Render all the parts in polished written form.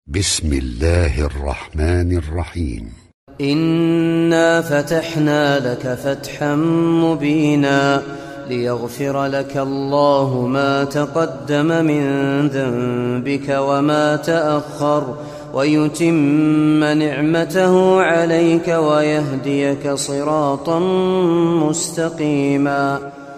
بسم الله الرحمن الرحيم. إنا فتحنا لك فتحا مبينا ليغفر لك الله ما تقدم من ذنبك وما تأخر ويتم نعمته عليك ويهديك صراطا مستقيما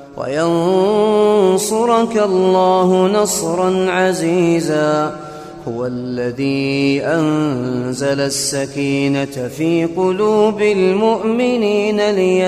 وينصرك الله نصرا عزيزا. هو الذي أنزل السكينة في قلوب المؤمنين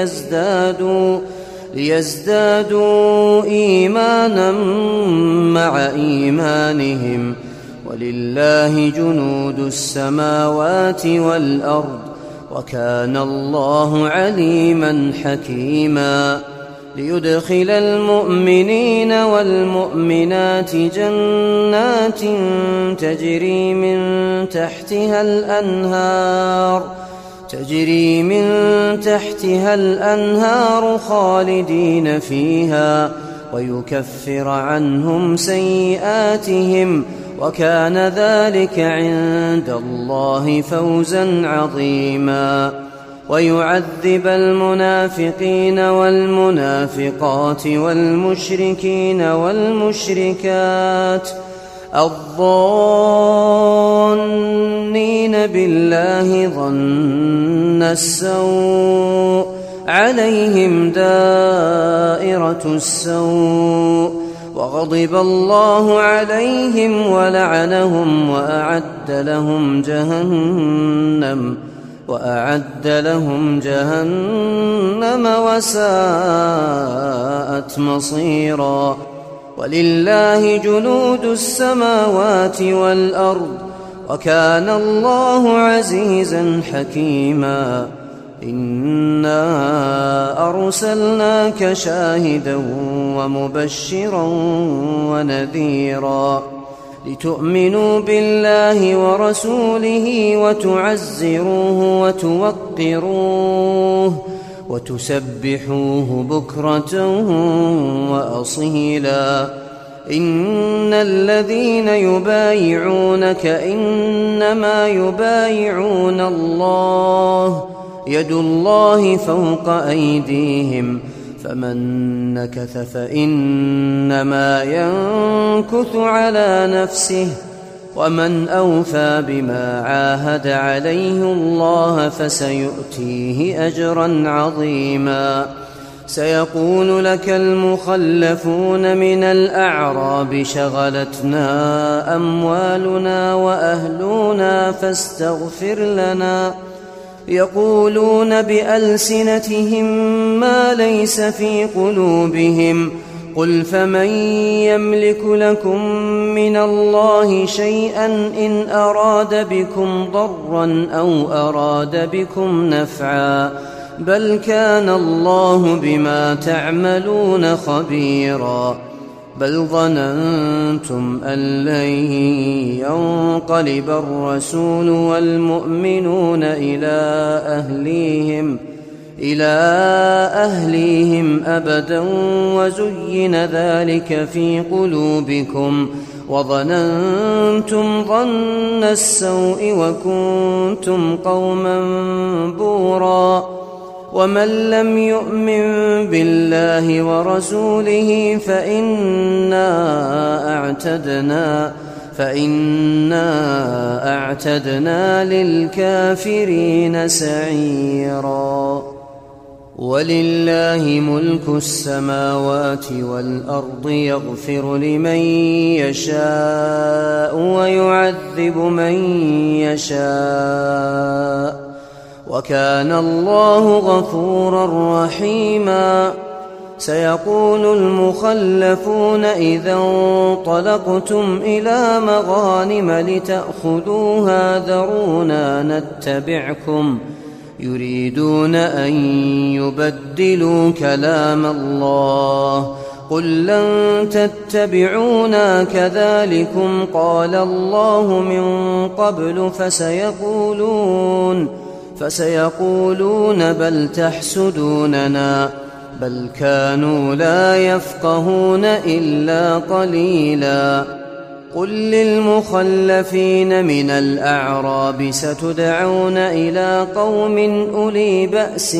ليزدادوا إيمانا مع إيمانهم ولله جنود السماوات والأرض وكان الله عليما حكيما. ليدخل المؤمنين والمؤمنات جنات تجري من تحتها الأنهار خالدين فيها ويكفر عنهم سيئاتهم وكان ذلك عند الله فوزا عظيما. ويعذب المنافقين والمنافقات والمشركين والمشركات الظانين بالله ظن السوء عليهم دائرة السوء وغضب الله عليهم ولعنهم وأعد لهم جهنم وساءت مصيرا. ولله جنود السماوات والأرض وكان الله عزيزا حكيما. إنا أرسلناك شاهدا ومبشرا ونذيرا لتؤمنوا بالله ورسوله وتعزروه وتوقروه وتسبحوه بكرة وأصيلا. إن الذين يبايعونك إنما يبايعون الله يد الله فوق أيديهم فمن نكث فإنما ينكث على نفسه ومن أوفى بما عاهد عليه الله فسيؤتيه أجرا عظيما. سيقول لك المخلفون من الأعراب شغلتنا أموالنا وأهلنا فاستغفر لنا يقولون بألسنتهم ما ليس في قلوبهم قل فمن يملك لكم من الله شيئا إن أراد بكم ضرا أو أراد بكم نفعا بل كان الله بما تعملون خبيرا. بل ظننتم أن لن ينقلب الرسول والمؤمنون إلى أهليهم أبدا وزين ذلك في قلوبكم وظننتم ظن السوء وكنتم قوما بورا. ومن لم يؤمن بالله ورسوله فإنا أعتدنا للكافرين سعيرا. ولله ملك السماوات والأرض يغفر لمن يشاء ويعذب من يشاء وكان الله غفورا رحيما. سيقول المخلفون إذا انطلقتم إلى مغانم لتأخذوها ذرونا نتبعكم يريدون أن يبدلوا كلام الله قل لن تتبعونا كذلكم قال الله من قبل فسيقولون بل تحسدوننا بل كانوا لا يفقهون إلا قليلا. قل للمخلفين من الأعراب ستدعون إلى قوم أولي بأس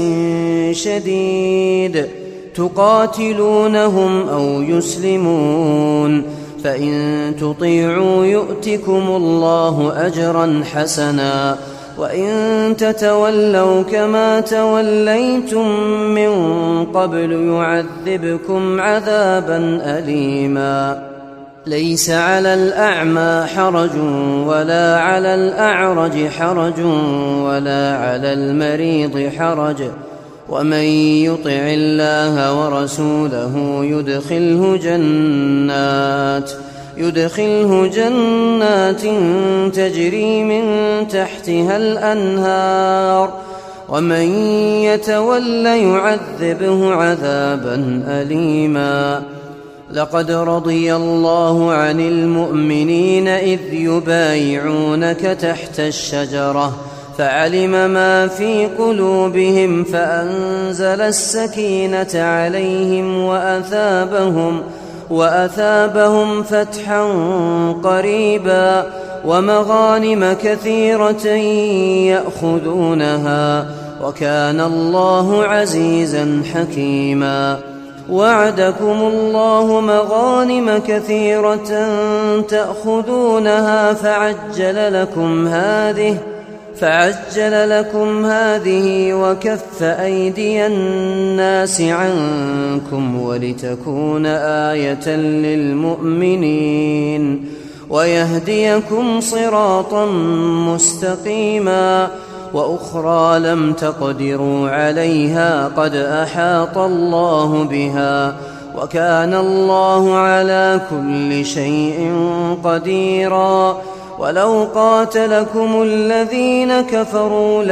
شديد تقاتلونهم أو يسلمون، فإن تطيعوا يؤتكم الله أجرا حسنا، وإن تتولوا كما توليتم من قبل يعذبكم عذابا أليما. ليس على الأعمى حرج ولا على الأعرج حرج ولا على المريض حرج، ومن يطع الله ورسوله يدخله جنات تجري من تحتها الأنهار، ومن يتول يعذبه عذابا أليما. لقد رضي الله عن المؤمنين إذ يبايعونك تحت الشجرة فعلم ما في قلوبهم فأنزل السكينة عليهم وأثابهم فتحا قريبا ومغانم كثيرة يأخذونها، وكان الله عزيزا حكيما. وعدكم الله مغانم كثيرة تأخذونها فعجل لكم هذه وكف أيدي الناس عنكم ولتكون آية للمؤمنين ويهديكم صراطا مستقيما. وأخرى لم تقدروا عليها قد أحاط الله بها، وكان الله على كل شيء قديرا. ولو قاتلكم الذين كفروا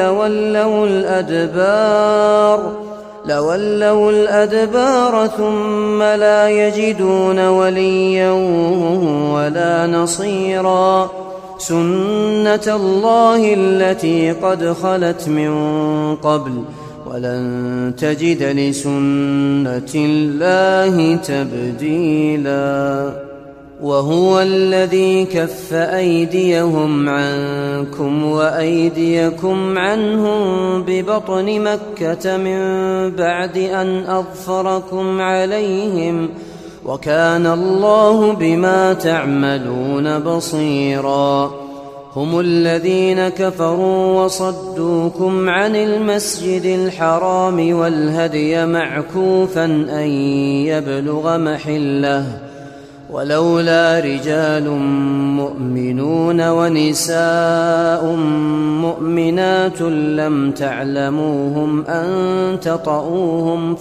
لولوا الأدبار ثم لا يجدون وليا ولا نصيرا. سنة الله التي قد خلت من قبل ولن تجد لسنة الله تبديلا. وهو الذي كف أيديهم عنكم وأيديكم عنهم ببطن مكة من بعد أن أظفركم عليهم، وكان الله بما تعملون بصيرا. هم الذين كفروا وصدوكم عن المسجد الحرام والهدي معكوفا أن يبلغ محله، ولولا رجال مؤمنون ونساء مؤمنات لم تعلموهم أن تطؤوهم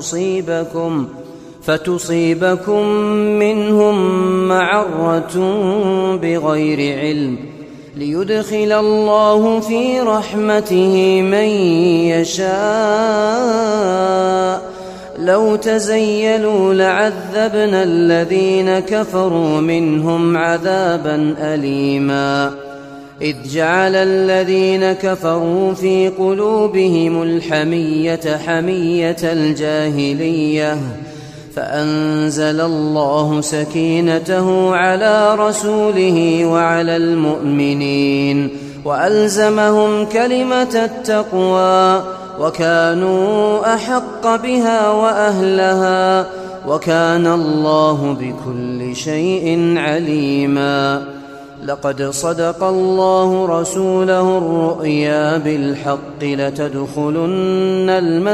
فتصيبكم منهم معرة بغير علم، ليدخل الله في رحمته من يشاء. لو تزيلوا لعذبنا الذين كفروا منهم عذابا أليما. إذ جعل الذين كفروا في قلوبهم الحمية حمية الجاهلية، فأنزل الله سكينته على رسوله وعلى المؤمنين وألزمهم كلمة التقوى، وكانوا أحق بها وأهلها، وكان الله بكل شيء عليما. لقد صدق الله رسوله الرؤيا بالحق لتدخلن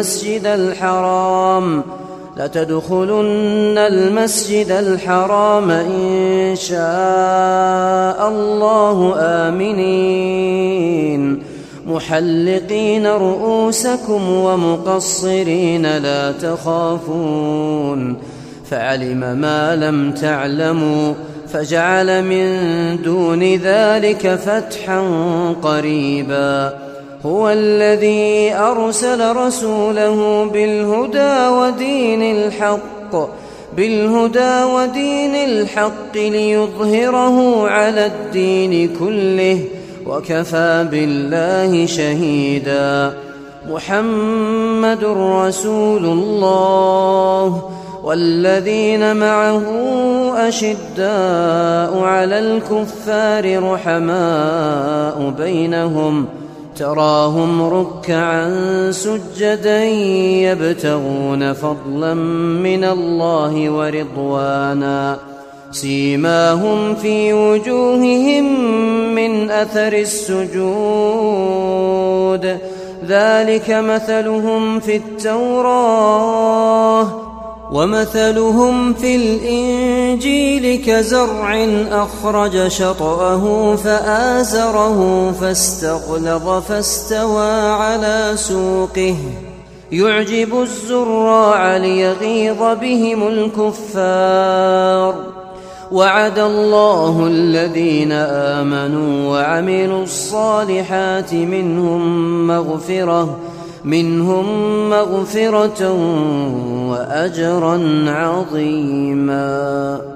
المسجد الحرام إن شاء الله آمنين محلقين رؤوسكم ومقصرين لا تخافون، فعلم ما لم تعلموا فجعل من دون ذلك فتحا قريبا. هو الذي أرسل رسوله بالهدى ودين الحق ليظهره على الدين كله، وكفى بالله شهيدا. محمد رسول الله والذين معه أشداء على الكفار رحماء بينهم تراهم ركعا سجدا يبتغون فضلا من الله ورضوانا سيماهم في وجوههم من أثر السجود ذلك مثلهم في التوراة ومثلهم في الإنجيل كزرع أخرج شطأه فآزره فاستغلظ فاستوى على سوقه يعجب الزراع ليغيظ بهم الكفار وعد الله الذين آمنوا وعملوا الصالحات منهم مغفرة وأجرا عظيما.